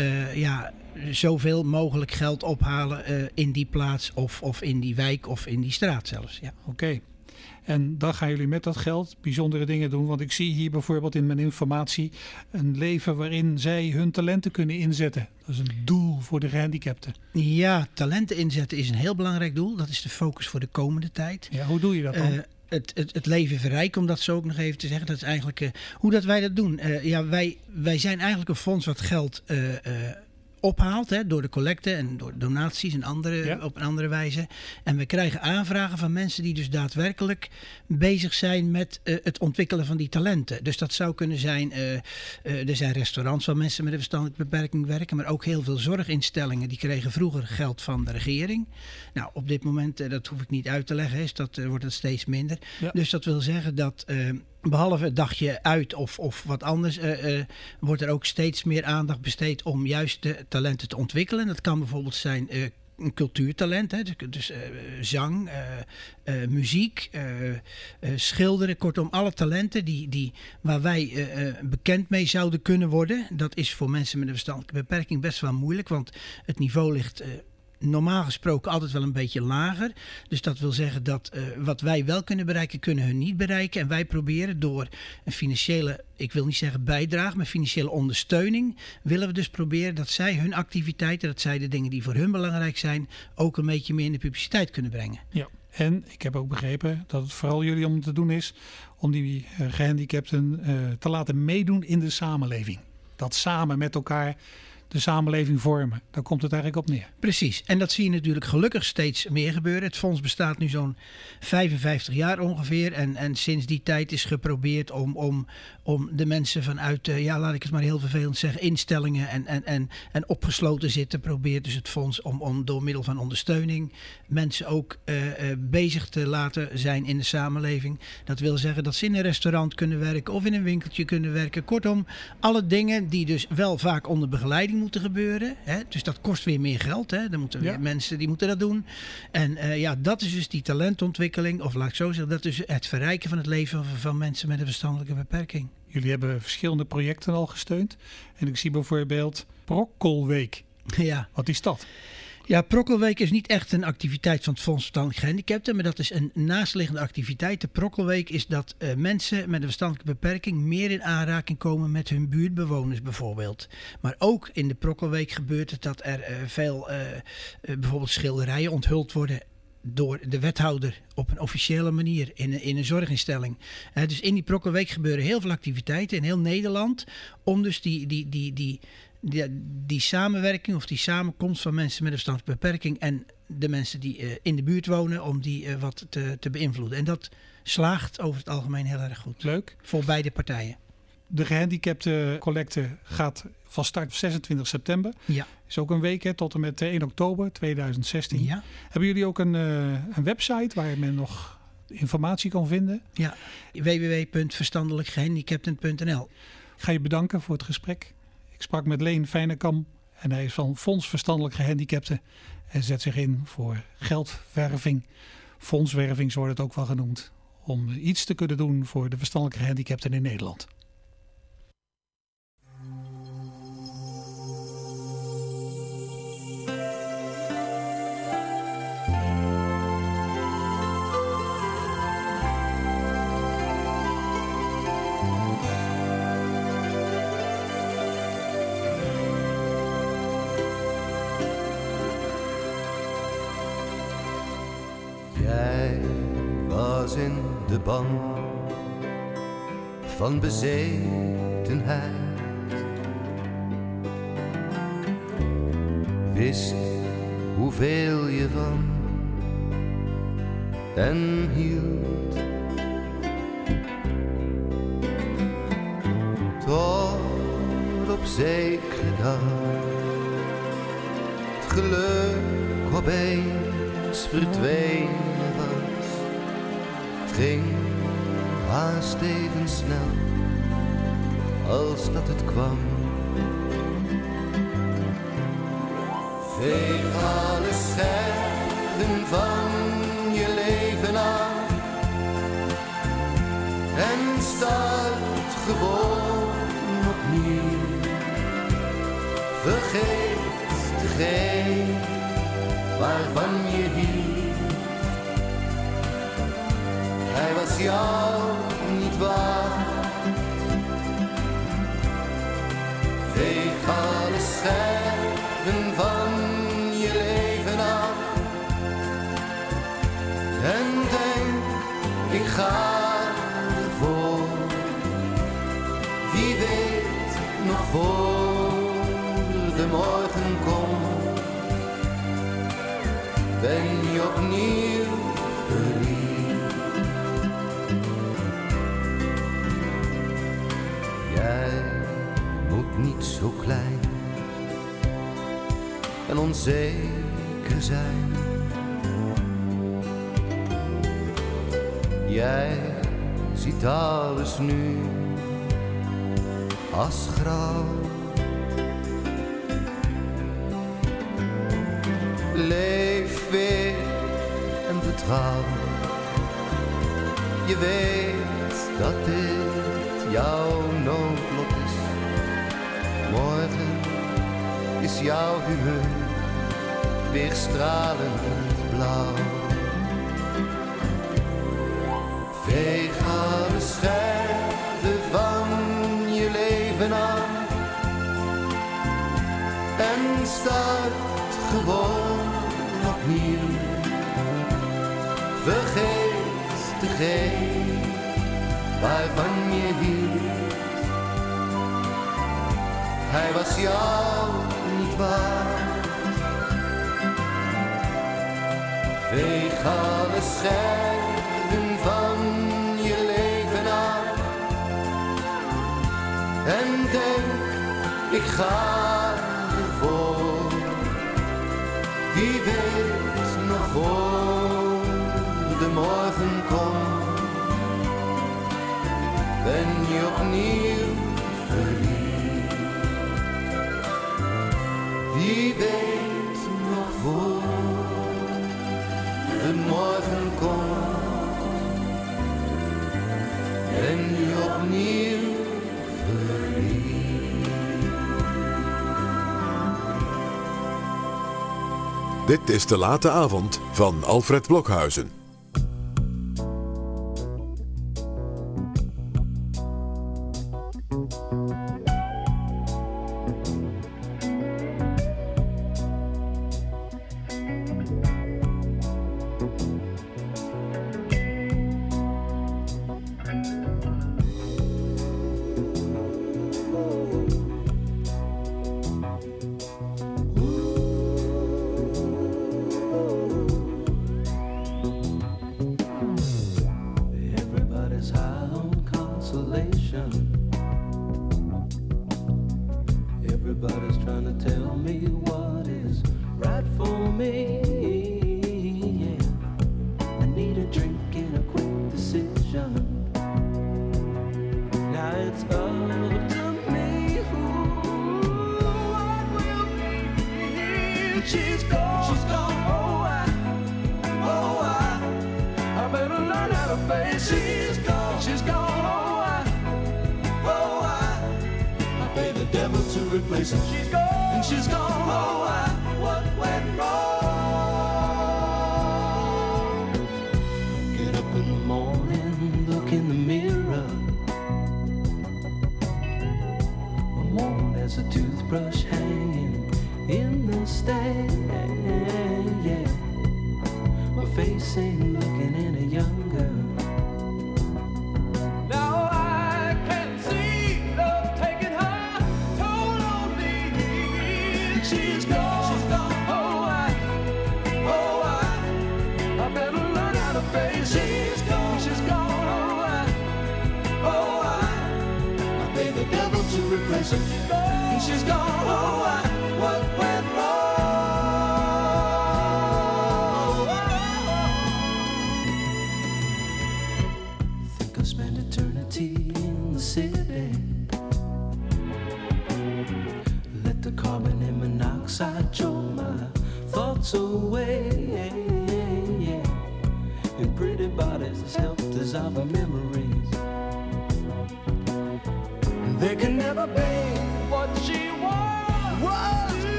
Speaker 11: zoveel mogelijk geld ophalen in die plaats of in die wijk of in die straat zelfs. Ja.
Speaker 6: Oké. En dan gaan jullie met dat geld bijzondere dingen doen. Want ik zie hier bijvoorbeeld in mijn informatie een leven waarin zij hun talenten kunnen inzetten. Dat is een doel voor de gehandicapten.
Speaker 11: Ja, talenten inzetten is een heel belangrijk doel. Dat is de focus voor de komende tijd.
Speaker 6: Ja, hoe doe je dat dan?
Speaker 11: Het leven verrijken, om dat zo ook nog even te zeggen. Dat is eigenlijk hoe dat wij dat doen. Wij zijn eigenlijk een fonds wat geld ophaalt door de collecte en door donaties en op een andere wijze. En we krijgen aanvragen van mensen die dus daadwerkelijk bezig zijn met het ontwikkelen van die talenten. Dus dat zou kunnen zijn, er zijn restaurants waar mensen met een verstandelijke beperking werken, maar ook heel veel zorginstellingen die kregen vroeger geld van de regering. Nou, op dit moment, dat hoef ik niet uit te leggen, wordt het steeds minder. Ja. Dus dat wil zeggen dat behalve het dagje uit of wat anders, wordt er ook steeds meer aandacht besteed om juist de talenten te ontwikkelen. Dat kan bijvoorbeeld zijn een cultuurtalent. Hè? Dus zang, muziek, schilderen. Kortom, alle talenten waar wij bekend mee zouden kunnen worden. Dat is voor mensen met een verstandelijke beperking best wel moeilijk. Want het niveau ligt normaal gesproken altijd wel een beetje lager. Dus dat wil zeggen dat wat wij wel kunnen bereiken, kunnen hun niet bereiken. En wij proberen door een financiële, ik wil niet zeggen bijdrage, maar financiële ondersteuning, willen we dus proberen dat zij hun activiteiten, dat zij de dingen die voor hun belangrijk zijn, ook een beetje meer in de publiciteit kunnen brengen.
Speaker 6: Ja, en ik heb ook begrepen dat het vooral jullie om te doen is om die gehandicapten te laten meedoen in de samenleving. Dat samen met elkaar de samenleving vormen. Daar komt het eigenlijk op neer.
Speaker 11: Precies. En dat zie je natuurlijk gelukkig steeds meer gebeuren. Het fonds bestaat nu zo'n 55 jaar ongeveer. En sinds die tijd is geprobeerd om de mensen vanuit, laat ik het maar heel vervelend zeggen, instellingen en opgesloten zitten, probeert dus het fonds om door middel van ondersteuning mensen ook bezig te laten zijn in de samenleving. Dat wil zeggen dat ze in een restaurant kunnen werken of in een winkeltje kunnen werken. Kortom, alle dingen die dus wel vaak onder begeleiding moeten gebeuren. Hè? Dus dat kost weer meer geld. Hè? Dan moeten weer mensen die moeten dat doen. En dat is dus die talentontwikkeling, of laat ik zo zeggen, dat is het verrijken van het leven van mensen met een verstandelijke beperking.
Speaker 6: Jullie hebben verschillende projecten al gesteund. En ik zie bijvoorbeeld Prokkelweek.
Speaker 11: Ja.
Speaker 6: Wat is dat?
Speaker 11: Ja, Prokkelweek is niet echt een activiteit van het Fonds Verstandelijk Gehandicapten, maar dat is een naastliggende activiteit. De Prokkelweek is dat mensen met een verstandelijke beperking meer in aanraking komen met hun buurtbewoners bijvoorbeeld. Maar ook in de Prokkelweek gebeurt het dat er veel bijvoorbeeld schilderijen onthuld worden door de wethouder op een officiële manier in een zorginstelling. Dus in die Prokkelweek gebeuren heel veel activiteiten in heel Nederland om dus die samenwerking of die samenkomst van mensen met een verstandelijke beperking en de mensen die in de buurt wonen, om die wat te beïnvloeden. En dat slaagt over het algemeen heel erg goed.
Speaker 6: Leuk.
Speaker 11: Voor beide partijen.
Speaker 6: De gehandicapte collecte gaat van start 26 september.
Speaker 11: Ja.
Speaker 6: Is ook een week tot en met 1 oktober 2016.
Speaker 11: Ja.
Speaker 6: Hebben jullie ook een website waar men nog informatie kan vinden?
Speaker 11: Ja, www.verstandelijkgehandicapten.nl.
Speaker 6: Ik ga je bedanken voor het gesprek. Ik sprak met Leen Fijnekam en hij is van Fonds Verstandelijk Gehandicapten en zet zich in voor geldwerving. Fondswerving, zo wordt het ook wel genoemd, om iets te kunnen doen voor de verstandelijke gehandicapten in Nederland.
Speaker 12: Jij was in de ban van bezetenheid, wist hoeveel je van en hield, tot op zekere dag het geluk opeens verdwenen was. Het ging haast even snel als dat het kwam. Veeg alle scherven van je leven af en start gewoon opnieuw. Vergeet degene waarvan je hield. Hij was jou niet waard. Veeg alle scherven van je leven af en denk, ik ga ervoor. Wie weet nog voor de morgen komt, ben je opnieuw verliefd. Jij moet niet zo klein en onzeker zijn. Jij ziet alles nu als grauw. vrouw. Je weet dat dit jouw noodlot is. Morgen is jouw humeur weer stralend blauw. Veeg alle scherven van je leven aan en start gewoon opnieuw. Vergeet degene waarvan je hield. Hij was jou niet waard. Veeg alle scherven van je leven aan en denk, ik ga ervoor. Wie weet nog voor de morgen komt, ben je opnieuw verliefd. Wie weet nog voor de morgen komt, ben je opnieuw verliefd.
Speaker 4: Dit is De Late Avond van Alfred Blokhuizen.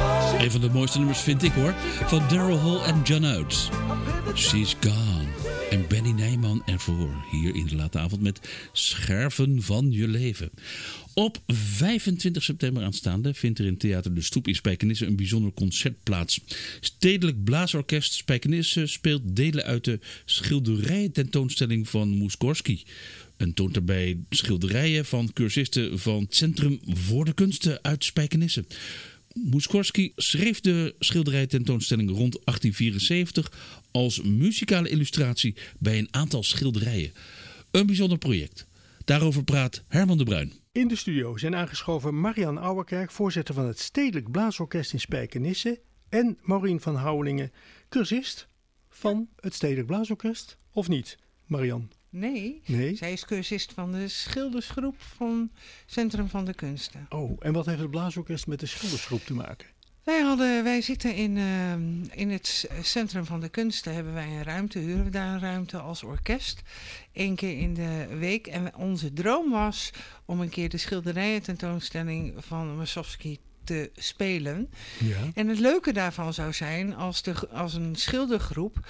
Speaker 3: Een van de mooiste nummers vind ik hoor, van Daryl Hall en John Oates. She's Gone. En Benny Nijman ervoor, hier in de late avond met Scherven van je leven. Op 25 september aanstaande vindt er in Theater de Stoep in Spijkenisse een bijzonder concert plaats. Stedelijk Blaasorkest Spijkenisse speelt delen uit de schilderijen tentoonstelling van Mussorgsky. En toont daarbij schilderijen van cursisten van het Centrum voor de Kunsten uit Spijkenisse. Mussorgsky schreef de schilderijtentoonstelling rond 1874 als muzikale illustratie bij een aantal schilderijen. Een bijzonder project. Daarover praat Herman de Bruin.
Speaker 8: In de studio zijn aangeschoven Marian Ouwerkerk, voorzitter van het Stedelijk Blaasorkest in Spijkenisse, en Maureen van Houwelingen, cursist van het Stedelijk Blaasorkest, of niet, Marian?
Speaker 13: Nee, zij is cursist van de schildersgroep van Centrum van de Kunsten.
Speaker 8: Oh, en wat heeft het blaasorkest met de schildersgroep te maken?
Speaker 13: Wij zitten in het Centrum van de Kunsten, hebben wij een ruimte, huren we daar een ruimte als orkest. 1 keer in de week. En onze droom was om een keer de schilderijen tentoonstelling van Mussorgsky te spelen. Ja. En het leuke daarvan zou zijn als een schildergroep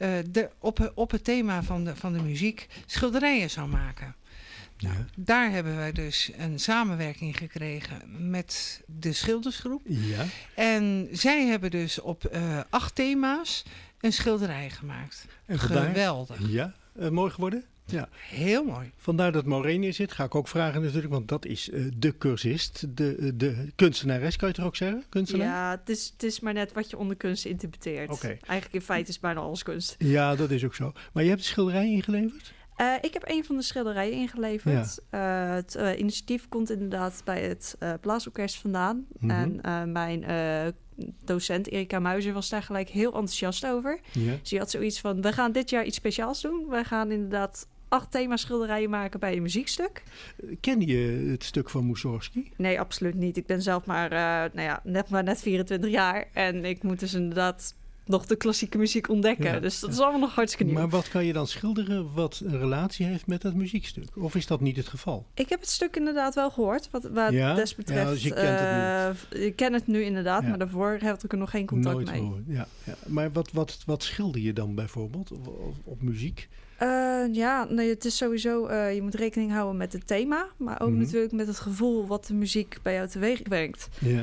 Speaker 13: op het thema van de muziek schilderijen zou maken. Ja. Nou, daar hebben wij dus een samenwerking gekregen met de schildersgroep. Ja. En zij hebben dus op 8 thema's een schilderij gemaakt. En geweldig.
Speaker 8: Ja, mooi geworden? Ja.
Speaker 13: Heel mooi.
Speaker 8: Vandaar dat Maureen hier zit. Ga ik ook vragen natuurlijk, want dat is de cursist, de kunstenares, kan je toch ook zeggen? Kunstenaar?
Speaker 14: Ja, het is maar net wat je onder kunst interpreteert. Okay. Eigenlijk in feite is bijna alles kunst.
Speaker 8: Ja, dat is ook zo. Maar je hebt de schilderij ingeleverd?
Speaker 14: Ik heb een van de schilderijen ingeleverd. Ja. Het initiatief komt inderdaad bij het Blaasorkest vandaan. Mm-hmm. En mijn docent Erika Muizer was daar gelijk heel enthousiast over. Ja. Dus die had zoiets van, we gaan dit jaar iets speciaals doen. We gaan inderdaad 8 themaschilderijen maken bij een muziekstuk.
Speaker 8: Ken je het stuk van Mussorgsky?
Speaker 14: Nee, absoluut niet. Ik ben zelf maar, net 24 jaar. En ik moet dus inderdaad nog de klassieke muziek ontdekken. Ja, dus dat is allemaal nog hartstikke nieuw.
Speaker 8: Maar wat kan je dan schilderen wat een relatie heeft met dat muziekstuk? Of is dat niet het geval?
Speaker 14: Ik heb het stuk inderdaad wel gehoord. Wat des betreft.
Speaker 8: Ja, dus je kent het nu.
Speaker 14: Ik ken het nu inderdaad, maar daarvoor had ik er nog geen contact mee.
Speaker 8: Nooit ja. Maar wat schilder je dan bijvoorbeeld op muziek?
Speaker 14: Het is sowieso, je moet rekening houden met het thema, maar ook natuurlijk met het gevoel wat de muziek bij jou teweeg brengt. Ja.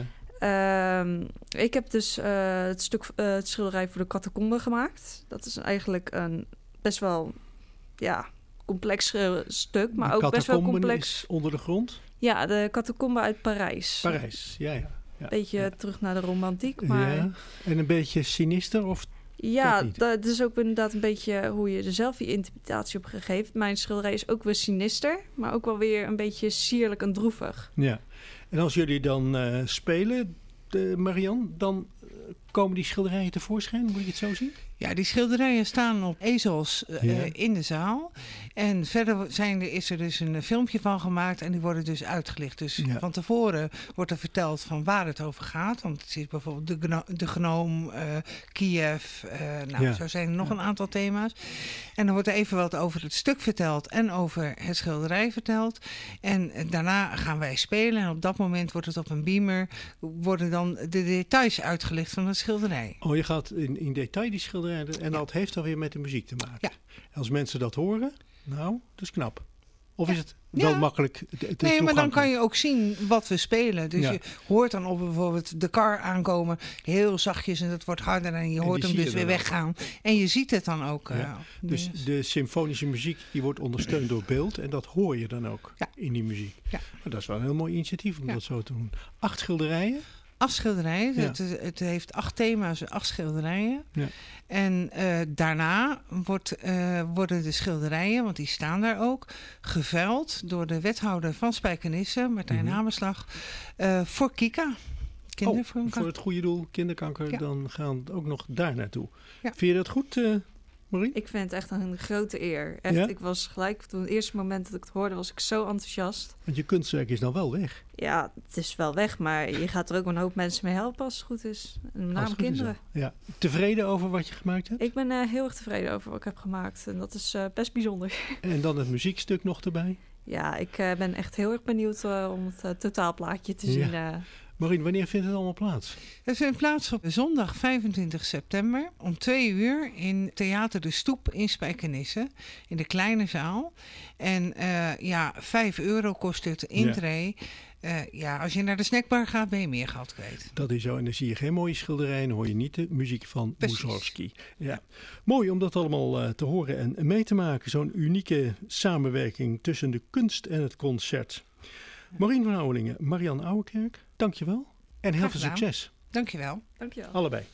Speaker 14: Ik heb dus het schilderij voor de catacombe gemaakt. Dat is eigenlijk een best wel complex stuk, maar ook best wel complex.
Speaker 8: Is onder de grond?
Speaker 14: Ja, de catacombe uit Parijs.
Speaker 8: Parijs, ja.
Speaker 14: Beetje terug naar de romantiek, maar...
Speaker 8: Ja. En een beetje sinister of...
Speaker 14: Ja, dat is ook inderdaad een beetje hoe je er zelf je interpretatie op geeft. Mijn schilderij is ook weer sinister, maar ook wel weer een beetje sierlijk en droevig.
Speaker 8: Ja, en als jullie dan spelen, Marian, dan komen die schilderijen tevoorschijn? Moet je het zo zien?
Speaker 13: Ja, die schilderijen staan op ezels in de zaal. En verder is er dus een filmpje van gemaakt en die worden dus uitgelicht. Dus van tevoren wordt er verteld van waar het over gaat. Want het is bijvoorbeeld de gnoom, Kiev. Zo zijn er nog een aantal thema's. En dan wordt er even wat over het stuk verteld en over het schilderij verteld. En daarna gaan wij spelen en op dat moment wordt het op een beamer, worden dan de details uitgelicht van het schilderij.
Speaker 8: Oh, je gaat in detail die schilderij en dat heeft dan weer met de muziek te maken. Ja. Als mensen dat horen, dat is knap. Of is het wel makkelijk
Speaker 13: Nee, maar dan kan je ook zien wat we spelen. Dus je hoort dan op bijvoorbeeld de kar aankomen, heel zachtjes en dat wordt harder en je hoort hem dus weer weggaan. En je ziet het dan ook.
Speaker 8: Dus de symfonische muziek die wordt ondersteund door beeld en dat hoor je dan ook in die muziek. Ja. Maar dat is wel een heel mooi initiatief om dat zo te doen. 8 schilderijen?
Speaker 13: 8 schilderijen. Ja. Het heeft 8 thema's, 8 schilderijen. Ja. En daarna worden de schilderijen, want die staan daar ook, geveild door de wethouder van Spijkenisse, Martijn Hamerslag, voor KICA.
Speaker 8: Voor het goede doel, kinderkanker, dan gaan we ook nog daar naartoe. Ja. Vind je dat goed, Maureen?
Speaker 14: Ik vind het echt een grote eer. Echt, ik was gelijk, toen het eerste moment dat ik het hoorde, was ik zo enthousiast.
Speaker 8: Want je kunstwerk is dan wel weg.
Speaker 14: Ja, het is wel weg, maar je gaat er ook een hoop mensen mee helpen als het goed is. En met name kinderen.
Speaker 8: Ja. Tevreden over wat je gemaakt hebt?
Speaker 14: Ik ben heel erg tevreden over wat ik heb gemaakt. En dat is best bijzonder.
Speaker 8: En dan het muziekstuk nog erbij?
Speaker 14: Ja, ik ben echt heel erg benieuwd om het totaalplaatje te zien.
Speaker 8: Marien, wanneer vindt het allemaal plaats?
Speaker 13: Het vindt plaats op zondag 25 september om 2:00 in Theater de Stoep in Spijkenisse. In de kleine zaal. En €5 kost het intree. Als je naar de snackbar gaat, ben je meer geld kwijt.
Speaker 8: Dat is zo. En dan zie je geen mooie schilderijen. Dan hoor je niet de muziek van Mussorgsky. Ja. Mooi om dat allemaal te horen en mee te maken. Zo'n unieke samenwerking tussen de kunst en het concert. Marien van Ouwelingen, Marianne Ouwekerk, dankjewel. En heel veel succes.
Speaker 13: Dankjewel.
Speaker 14: Dankjewel.
Speaker 8: Allebei.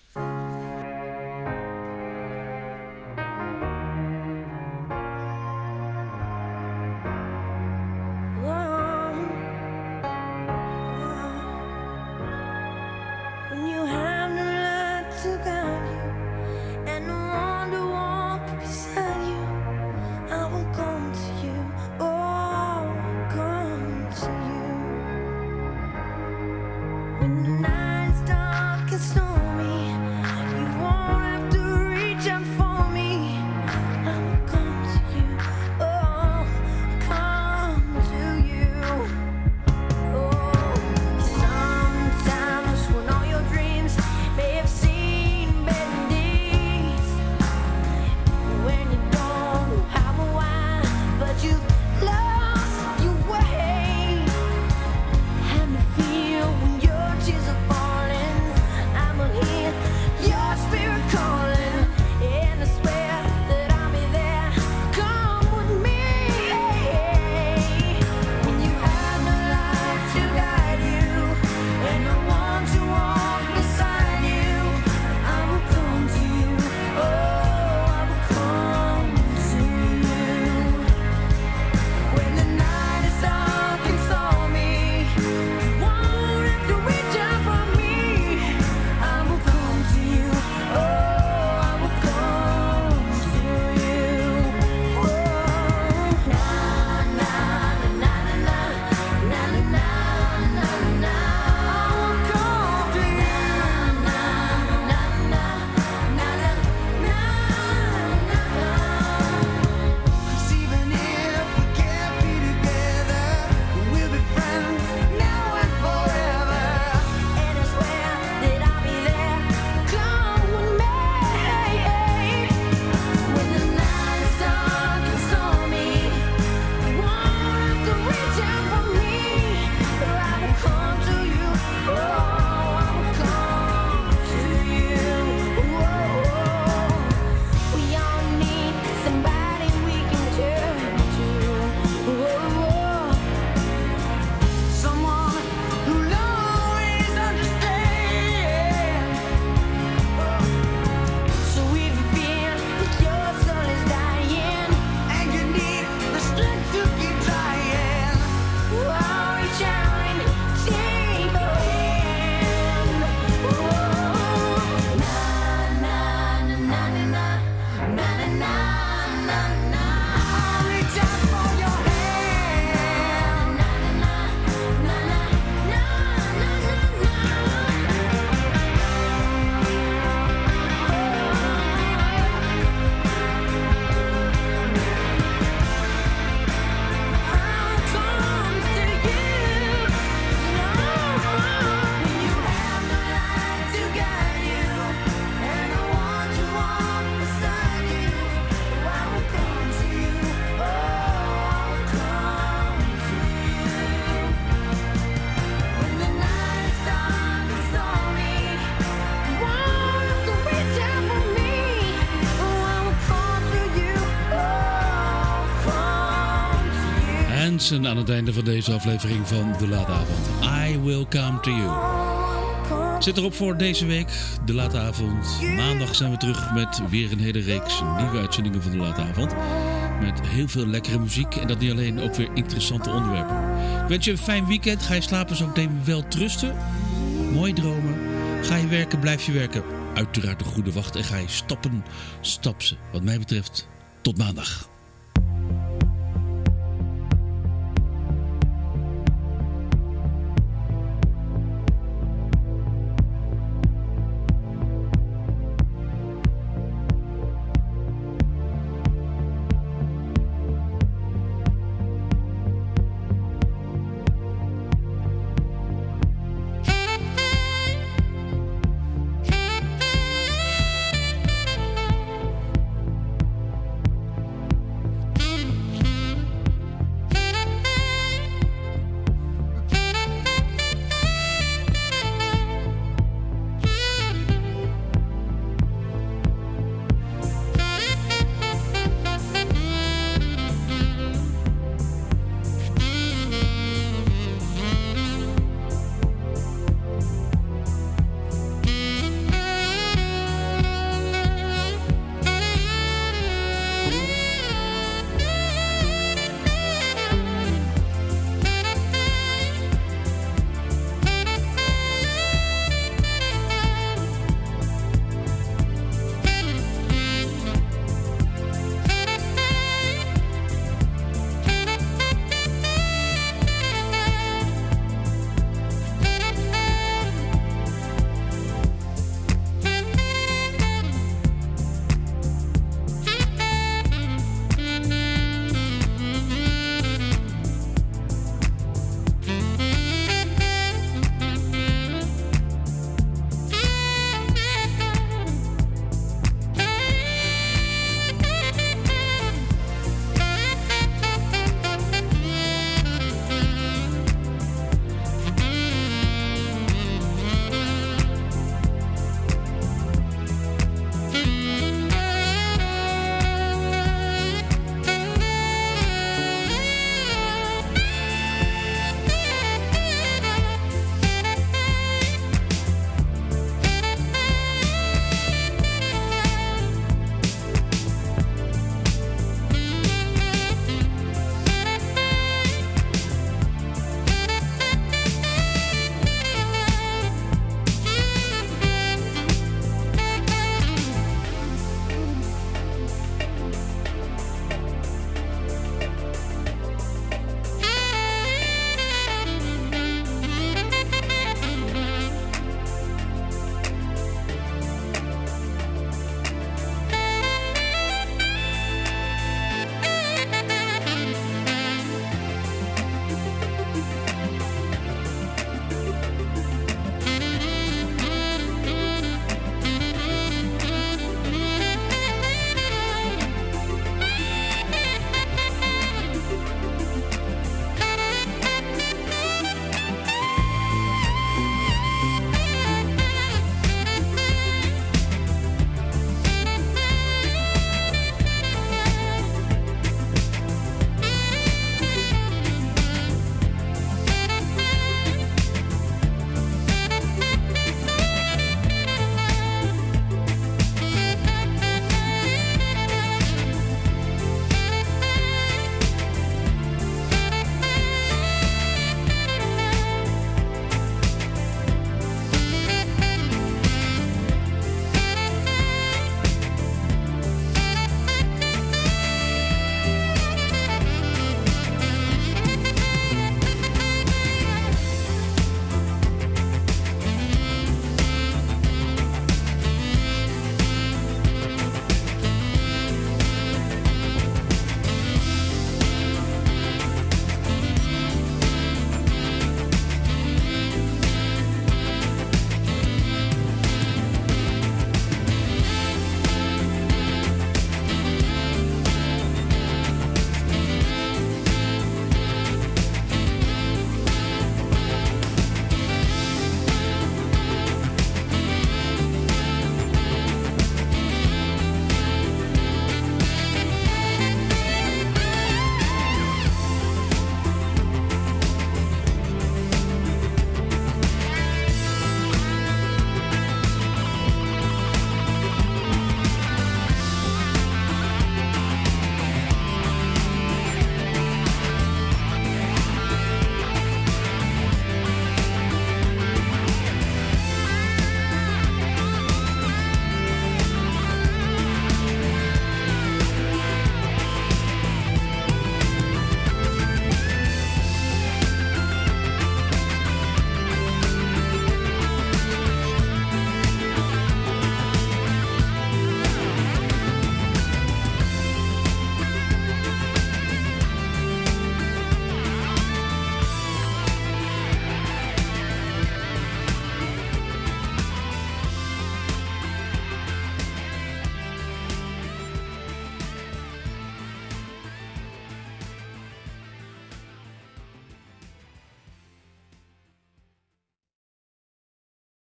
Speaker 3: Aan het einde van deze aflevering van De Late Avond. I Will Come To You. Zit erop voor deze week, De Late Avond. Maandag zijn we terug met weer een hele reeks nieuwe uitzendingen van De Late Avond. Met heel veel lekkere muziek en dat niet alleen, ook weer interessante onderwerpen. Ik wens je een fijn weekend. Ga je slapen, zo meteen wel trusten. Mooi dromen. Ga je werken, blijf je werken. Uiteraard een goede wacht en ga je stappen, stap ze. Wat mij betreft, tot maandag.